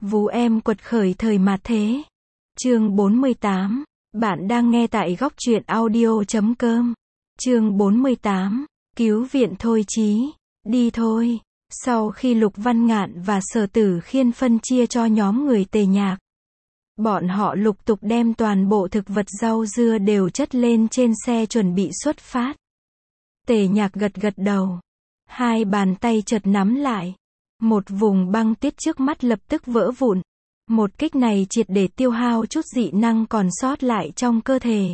Vú em quật khởi thời mạt thế. Chương 48. Bạn đang nghe tại góc truyện audio.com. Chương 48. Cứu viện thôi chí. Đi thôi. Sau khi Lục Văn Ngạn và Sở Tử Khiên phân chia cho nhóm người Tề Nhạc, bọn họ lục tục đem toàn bộ thực vật rau dưa đều chất lên trên xe chuẩn bị xuất phát. Tề Nhạc gật gật đầu. Hai bàn tay chợt nắm lại. Một vùng băng tuyết trước mắt lập tức vỡ vụn. Một kích này triệt để tiêu hao chút dị năng còn sót lại trong cơ thể.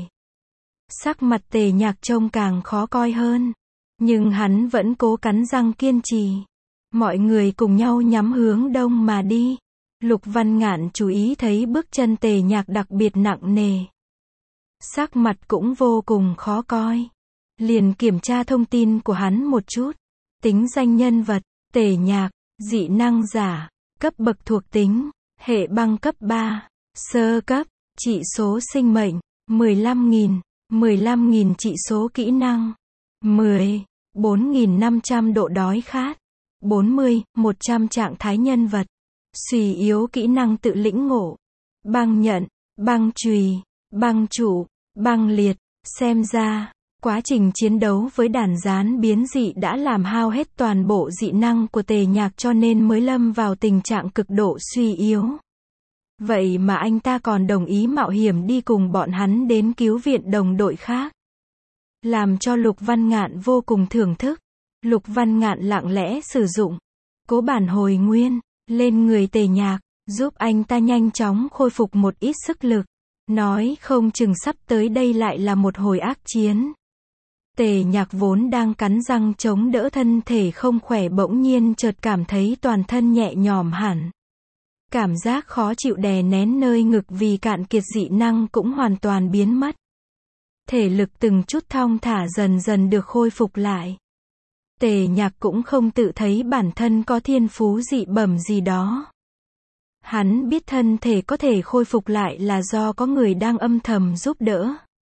Sắc mặt Tề Nhạc trông càng khó coi hơn. Nhưng hắn vẫn cố cắn răng kiên trì. Mọi người cùng nhau nhắm hướng đông mà đi. Lục Văn Ngạn chú ý thấy bước chân Tề Nhạc đặc biệt nặng nề. Sắc mặt cũng vô cùng khó coi. Liền kiểm tra thông tin của hắn một chút. Tính danh nhân vật, Tề Nhạc, dị năng giả, cấp bậc thuộc tính, hệ băng cấp 3, sơ cấp, chỉ số sinh mệnh, 15.000, 15.000 chỉ số kỹ năng, 10, 4.500 độ đói khát, 40, 100 trạng thái nhân vật, suy yếu kỹ năng tự lĩnh ngộ, băng nhận, băng chùy, băng trụ, băng liệt, xem ra quá trình chiến đấu với đàn gián biến dị đã làm hao hết toàn bộ dị năng của Tề Nhạc cho nên mới lâm vào tình trạng cực độ suy yếu. Vậy mà anh ta còn đồng ý mạo hiểm đi cùng bọn hắn đến cứu viện đồng đội khác. Làm cho Lục Văn Ngạn vô cùng thưởng thức. Lục Văn Ngạn lặng lẽ sử dụng cố bản hồi nguyên lên người Tề Nhạc, giúp anh ta nhanh chóng khôi phục một ít sức lực. Nói không chừng sắp tới đây lại là một hồi ác chiến. Tề Nhạc vốn đang cắn răng chống đỡ thân thể không khỏe bỗng nhiên chợt cảm thấy toàn thân nhẹ nhõm hẳn. Cảm giác khó chịu đè nén nơi ngực vì cạn kiệt dị năng cũng hoàn toàn biến mất. Thể lực từng chút thong thả dần dần được khôi phục lại. Tề Nhạc cũng không tự thấy bản thân có thiên phú dị bẩm gì đó. Hắn biết thân thể có thể khôi phục lại là do có người đang âm thầm giúp đỡ.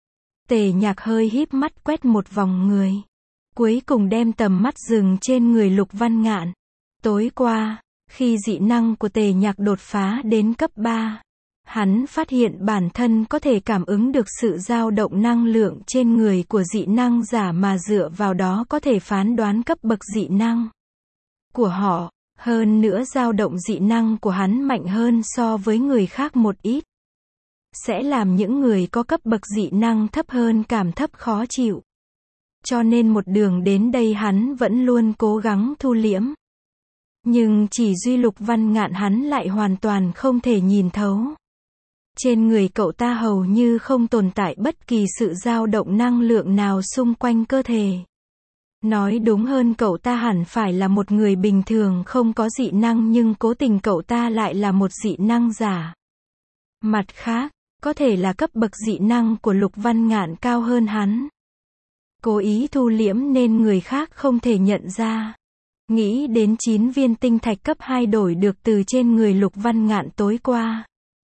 Tề Nhạc hơi híp mắt quét một vòng người. Cuối cùng đem tầm mắt dừng trên người Lục Văn Ngạn. Tối qua, khi dị năng của Tề Nhạc đột phá đến cấp 3, hắn phát hiện bản thân có thể cảm ứng được sự dao động năng lượng trên người của dị năng giả mà dựa vào đó có thể phán đoán cấp bậc dị năng của họ. Hơn nữa dao động dị năng của hắn mạnh hơn so với người khác một ít. Sẽ làm những người có cấp bậc dị năng thấp hơn cảm thấp khó chịu. Cho nên một đường đến đây hắn vẫn luôn cố gắng thu liễm. Nhưng chỉ duy Lục Văn Ngạn hắn lại hoàn toàn không thể nhìn thấu. Trên người cậu ta hầu như không tồn tại bất kỳ sự dao động năng lượng nào xung quanh cơ thể. Nói đúng hơn cậu ta hẳn phải là một người bình thường không có dị năng nhưng cố tình cậu ta lại là một dị năng giả. Mặt khác, có thể là cấp bậc dị năng của Lục Văn Ngạn cao hơn hắn. Cố ý thu liễm nên người khác không thể nhận ra. Nghĩ đến 9 viên tinh thạch cấp 2 đổi được từ trên người Lục Văn Ngạn tối qua.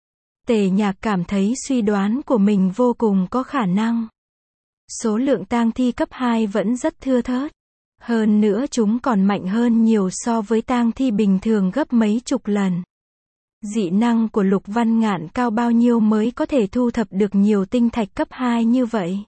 Tề Nhạc cảm thấy suy đoán của mình vô cùng có khả năng. Số lượng tang thi cấp 2 vẫn rất thưa thớt. Hơn nữa chúng còn mạnh hơn nhiều so với tang thi bình thường gấp mấy chục lần. Dị năng của Lục Văn Ngạn cao bao nhiêu mới có thể thu thập được nhiều tinh thạch cấp 2 như vậy?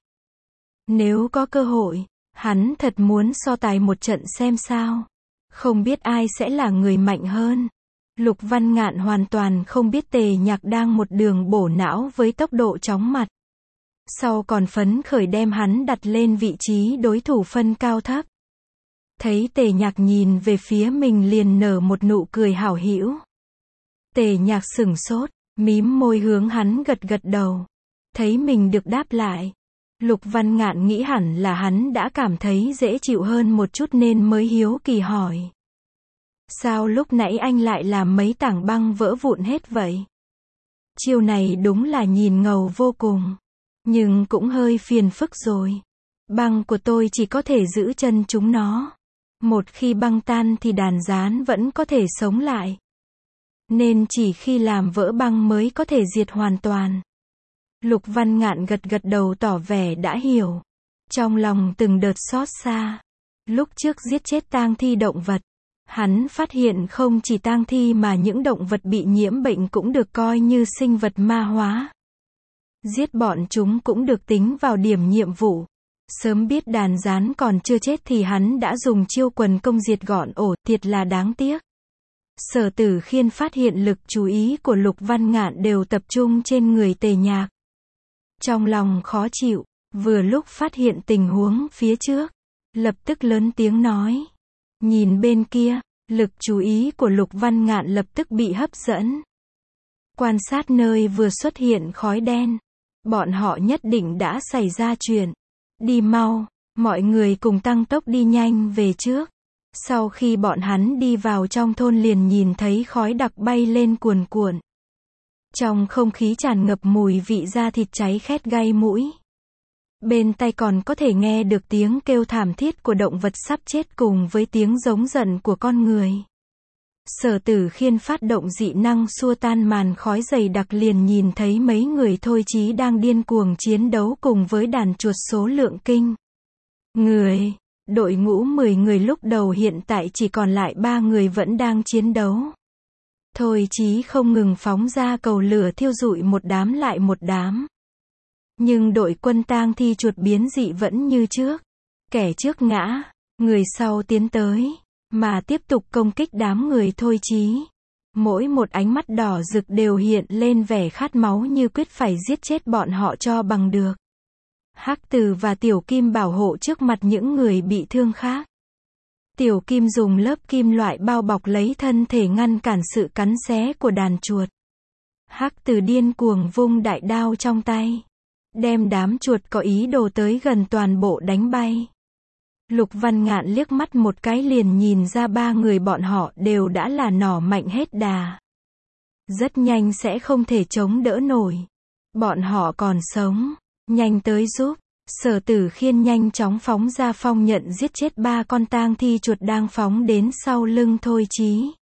Nếu có cơ hội, hắn thật muốn so tài một trận xem sao. Không biết ai sẽ là người mạnh hơn. Lục Văn Ngạn hoàn toàn không biết Tề Nhạc đang một đường bổ não với tốc độ chóng mặt. Sau còn phấn khởi đem hắn đặt lên vị trí đối thủ phân cao thấp. Thấy Tề Nhạc nhìn về phía mình liền nở một nụ cười hảo hữu. Tề Nhạc sửng sốt, mím môi hướng hắn gật gật đầu. Thấy mình được đáp lại. Lục Văn Ngạn nghĩ hẳn là hắn đã cảm thấy dễ chịu hơn một chút nên mới hiếu kỳ hỏi. Sao lúc nãy anh lại làm mấy tảng băng vỡ vụn hết vậy? Chiêu này đúng là nhìn ngầu vô cùng. Nhưng cũng hơi phiền phức rồi. Băng của tôi chỉ có thể giữ chân chúng nó. Một khi băng tan thì đàn gián vẫn có thể sống lại. Nên chỉ khi làm vỡ băng mới có thể diệt hoàn toàn. Lục Văn Ngạn gật gật đầu tỏ vẻ đã hiểu. Trong lòng từng đợt xót xa. Lúc trước giết chết tang thi động vật, Hắn phát hiện không chỉ tang thi mà những động vật bị nhiễm bệnh cũng được coi như sinh vật ma hóa. Giết bọn chúng cũng được tính vào điểm nhiệm vụ. Sớm biết đàn gián còn chưa chết thì hắn đã dùng chiêu quần công diệt gọn ổ, thiệt là đáng tiếc. Sở Tử Khiên phát hiện lực chú ý của Lục Văn Ngạn đều tập trung trên người Tề Nhạc. Trong lòng khó chịu, vừa lúc phát hiện tình huống phía trước, lập tức lớn tiếng nói. Nhìn bên kia, lực chú ý của Lục Văn Ngạn lập tức bị hấp dẫn. Quan sát nơi vừa xuất hiện khói đen. Bọn họ nhất định đã xảy ra chuyện. Đi mau, mọi người cùng tăng tốc đi nhanh về trước. Sau khi bọn hắn đi vào trong thôn liền nhìn thấy khói đặc bay lên cuồn cuộn. Trong không khí tràn ngập mùi vị da thịt cháy khét gai mũi. Bên tai còn có thể nghe được tiếng kêu thảm thiết của động vật sắp chết cùng với tiếng giống giận của con người. Sở Tử Khiên phát động dị năng xua tan màn khói dày đặc liền nhìn thấy mấy người thôi chí đang điên cuồng chiến đấu cùng với đàn chuột số lượng kinh người. Đội ngũ 10 người lúc đầu hiện tại chỉ còn lại 3 người vẫn đang chiến đấu. Thôi chí không ngừng phóng ra cầu lửa thiêu rụi một đám lại một đám. Nhưng đội quân tang thi chuột biến dị vẫn như trước. Kẻ trước ngã, người sau tiến tới, mà tiếp tục công kích đám người thôi chí. Mỗi một ánh mắt đỏ rực đều hiện lên vẻ khát máu như quyết phải giết chết bọn họ cho bằng được. Hắc Từ và Tiểu Kim bảo hộ trước mặt những người bị thương khác. Tiểu Kim dùng lớp kim loại bao bọc lấy thân thể ngăn cản sự cắn xé của đàn chuột. Hắc Từ điên cuồng vung đại đao trong tay, đem đám chuột có ý đồ tới gần toàn bộ đánh bay. Lục Văn Ngạn liếc mắt một cái liền nhìn ra 3 người bọn họ đều đã là nỏ mạnh hết đà. Rất nhanh sẽ không thể chống đỡ nổi. Bọn họ còn sống, nhanh tới giúp. Sở Tử Khiên nhanh chóng phóng ra phong nhận giết chết 3 con tang thi chuột đang phóng đến sau lưng thôi chí.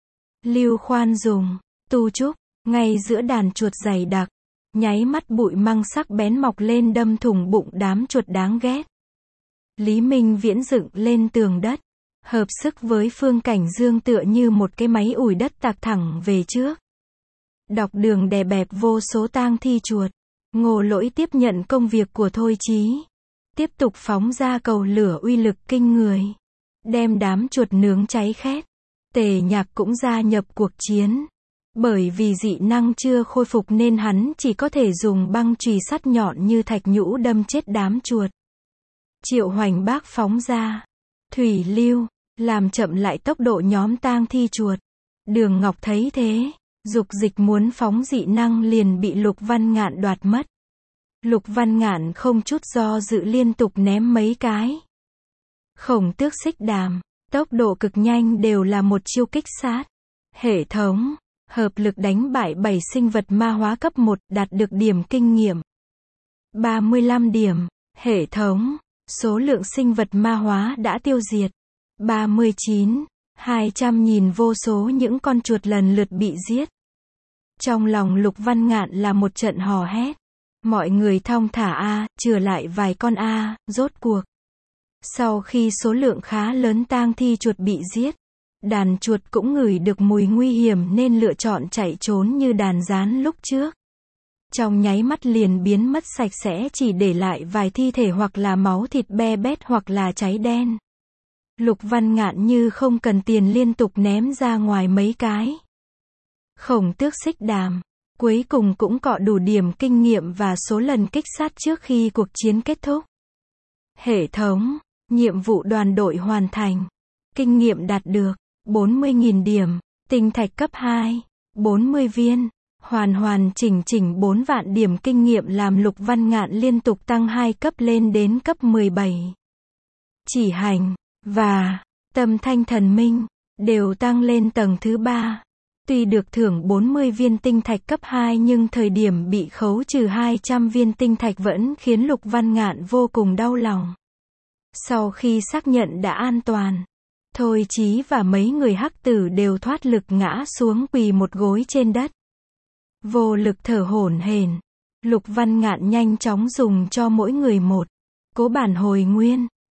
Lưu Khoan dùng tu trúc, ngay giữa đàn chuột dày đặc, nháy mắt bụi măng sắc bén mọc lên đâm thủng bụng đám chuột đáng ghét. Lý Minh Viễn dựng lên tường đất, hợp sức với Phương Cảnh Dương tựa như một cái máy ủi đất tạc thẳng về trước. Đọc đường đè bẹp vô số tang thi chuột. Ngô Lỗi tiếp nhận công việc của thôi chí. Tiếp tục phóng ra cầu lửa uy lực kinh người. Đem đám chuột nướng cháy khét. Tề Nhạc cũng gia nhập cuộc chiến. Bởi vì dị năng chưa khôi phục nên hắn chỉ có thể dùng băng chùy sắt nhọn như thạch nhũ đâm chết đám chuột. Triệu Hoành Bác phóng ra thủy lưu, làm chậm lại tốc độ nhóm tang thi chuột. Đường Ngọc thấy thế, dục dịch muốn phóng dị năng liền bị Lục Văn Ngạn đoạt mất. Lục Văn Ngạn không chút do dự liên tục ném mấy cái. Khổng Tước Xích Đàm, tốc độ cực nhanh đều là một chiêu kích sát. Hệ thống, hợp lực đánh bại 7 sinh vật ma hóa cấp 1, đạt được điểm kinh nghiệm 35 điểm. Hệ thống, số lượng sinh vật ma hóa đã tiêu diệt 39. 200 nhìn vô số những con chuột lần lượt bị giết. Trong lòng Lục Văn Ngạn là một trận hò hét. Mọi người thong thả a, chừa lại vài con a, rốt cuộc. Sau khi số lượng khá lớn tang thi chuột bị giết, đàn chuột cũng ngửi được mùi nguy hiểm nên lựa chọn chạy trốn như đàn gián lúc trước. Trong nháy mắt liền biến mất sạch sẽ, chỉ để lại vài thi thể hoặc là máu thịt be bét hoặc là cháy đen. Lục Văn Ngạn như không cần tiền liên tục ném ra ngoài mấy cái. Khổng Tước Xích Đàm, cuối cùng cũng cọ đủ điểm kinh nghiệm và số lần kích sát trước khi cuộc chiến kết thúc. Hệ thống, nhiệm vụ đoàn đội hoàn thành. Kinh nghiệm đạt được 40.000 điểm, tinh thạch cấp 2, 40 viên. Hoàn chỉnh 4 vạn điểm kinh nghiệm làm Lục Văn Ngạn liên tục tăng 2 cấp lên đến cấp 17. Chỉ hành và Tâm Thanh Thần Minh đều tăng lên tầng thứ 3. Tuy được thưởng 40 viên tinh thạch cấp 2 nhưng thời điểm bị khấu trừ 200 viên tinh thạch vẫn khiến Lục Văn Ngạn vô cùng đau lòng. Sau khi xác nhận đã an toàn, thôi chí và mấy người Hắc Tử đều thoát lực ngã xuống quỳ một gối trên đất. Vô lực thở hổn hển. Lục Văn Ngạn nhanh chóng dùng cho mỗi người một cố bản hồi nguyên.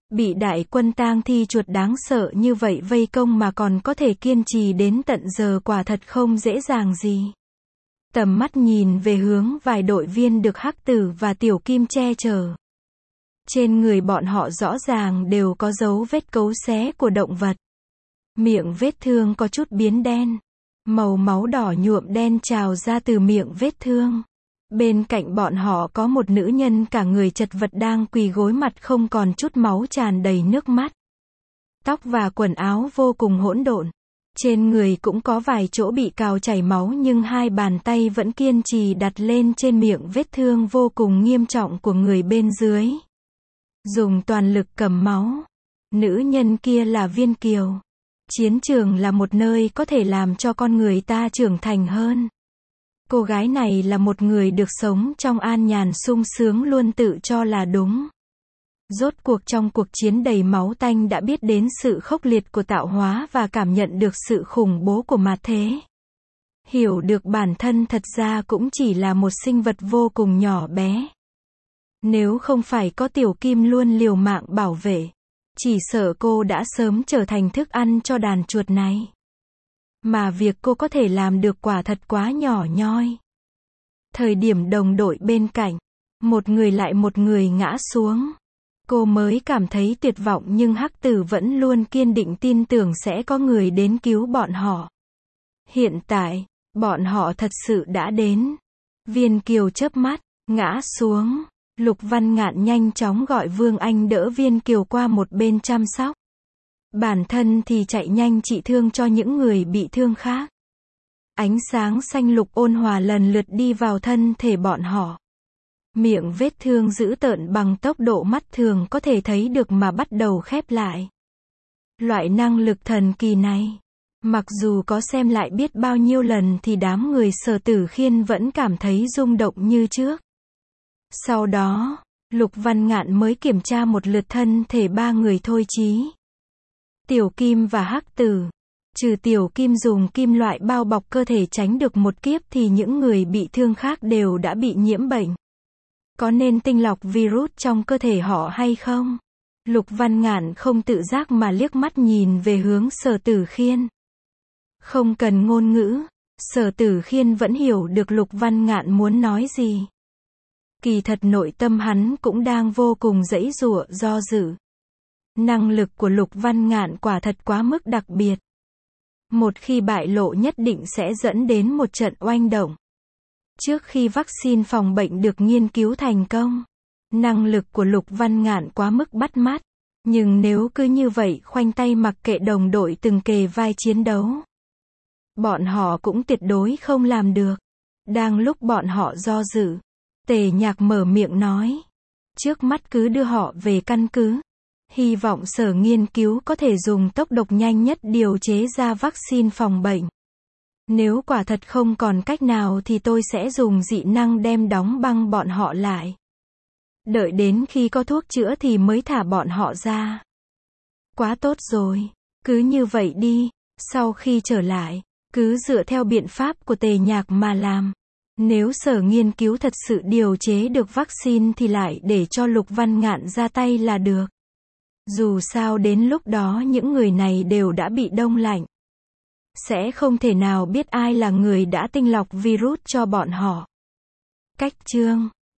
Bị đại quân tang thi chuột đáng sợ như vậy vây công mà còn có thể kiên trì đến tận giờ quả thật không dễ dàng gì. Tầm mắt nhìn về hướng vài đội viên được Hắc Tử và Tiểu Kim che chở. Trên người bọn họ rõ ràng đều có dấu vết cấu xé của động vật. Miệng vết thương có chút biến đen. Màu máu đỏ nhuộm đen trào ra từ miệng vết thương. Bên cạnh bọn họ có một nữ nhân cả người chật vật đang quỳ gối mặt không còn chút máu tràn đầy nước mắt. Tóc và quần áo vô cùng hỗn độn. Trên người cũng có vài chỗ bị cào chảy máu nhưng hai bàn tay vẫn kiên trì đặt lên trên miệng vết thương vô cùng nghiêm trọng của người bên dưới. Dùng toàn lực cầm máu. Nữ nhân kia là Viên Kiều. Chiến trường là một nơi có thể làm cho con người ta trưởng thành hơn. Cô gái này là một người được sống trong an nhàn sung sướng luôn tự cho là đúng. Rốt cuộc trong cuộc chiến đầy máu tanh đã biết đến sự khốc liệt của tạo hóa và cảm nhận được sự khủng bố của mạt thế. Hiểu được bản thân thật ra cũng chỉ là một sinh vật vô cùng nhỏ bé. Nếu không phải có Tiểu Kim luôn liều mạng bảo vệ, chỉ sợ cô đã sớm trở thành thức ăn cho đàn chuột này. Mà việc cô có thể làm được quả thật quá nhỏ nhoi. Thời điểm đồng đội bên cạnh, một người lại một người ngã xuống. Cô mới cảm thấy tuyệt vọng nhưng Hắc Tử vẫn luôn kiên định tin tưởng sẽ có người đến cứu bọn họ. Hiện tại, bọn họ thật sự đã đến. Viên Kiều chớp mắt, ngã xuống. Lục Văn Ngạn nhanh chóng gọi Vương Anh đỡ Viên Kiều qua một bên chăm sóc. Bản thân thì chạy nhanh trị thương cho những người bị thương khác. Ánh sáng xanh lục ôn hòa lần lượt đi vào thân thể bọn họ. Miệng vết thương dữ tợn bằng tốc độ mắt thường có thể thấy được mà bắt đầu khép lại. Loại năng lực thần kỳ này, mặc dù có xem lại biết bao nhiêu lần thì đám người Sở Tử Khiên vẫn cảm thấy rung động như trước. Sau đó, Lục Văn Ngạn mới kiểm tra một lượt thân thể ba người thôi chí. Tiểu Kim và Hắc Tử. Trừ Tiểu Kim dùng kim loại bao bọc cơ thể tránh được một kiếp thì những người bị thương khác đều đã bị nhiễm bệnh. Có nên tinh lọc virus trong cơ thể họ hay không? Lục Văn Ngạn không tự giác mà liếc mắt nhìn về hướng Sở Tử Khiên. Không cần ngôn ngữ, Sở Tử Khiên vẫn hiểu được Lục Văn Ngạn muốn nói gì. Kỳ thật nội tâm hắn cũng đang vô cùng giãy giụa do dự. Năng lực của Lục Văn Ngạn quả thật quá mức đặc biệt. Một khi bại lộ nhất định sẽ dẫn đến một trận oanh động. Trước khi vaccine phòng bệnh được nghiên cứu thành công, năng lực của Lục Văn Ngạn quá mức bắt mắt. Nhưng nếu cứ như vậy khoanh tay mặc kệ đồng đội từng kề vai chiến đấu, bọn họ cũng tuyệt đối không làm được. Đang lúc bọn họ do dự, Tề Nhạc mở miệng nói. Trước mắt cứ đưa họ về căn cứ. Hy vọng sở nghiên cứu có thể dùng tốc độ nhanh nhất điều chế ra vaccine phòng bệnh. Nếu quả thật không còn cách nào thì tôi sẽ dùng dị năng đem đóng băng bọn họ lại. Đợi đến khi có thuốc chữa thì mới thả bọn họ ra. Quá tốt rồi, cứ như vậy đi, sau khi trở lại, cứ dựa theo biện pháp của Tề Nhạc mà làm. Nếu sở nghiên cứu thật sự điều chế được vaccine thì lại để cho Lục Văn Ngạn ra tay là được. Dù sao đến lúc đó những người này đều đã bị đông lạnh. Sẽ không thể nào biết ai là người đã tinh lọc virus cho bọn họ. Cách chương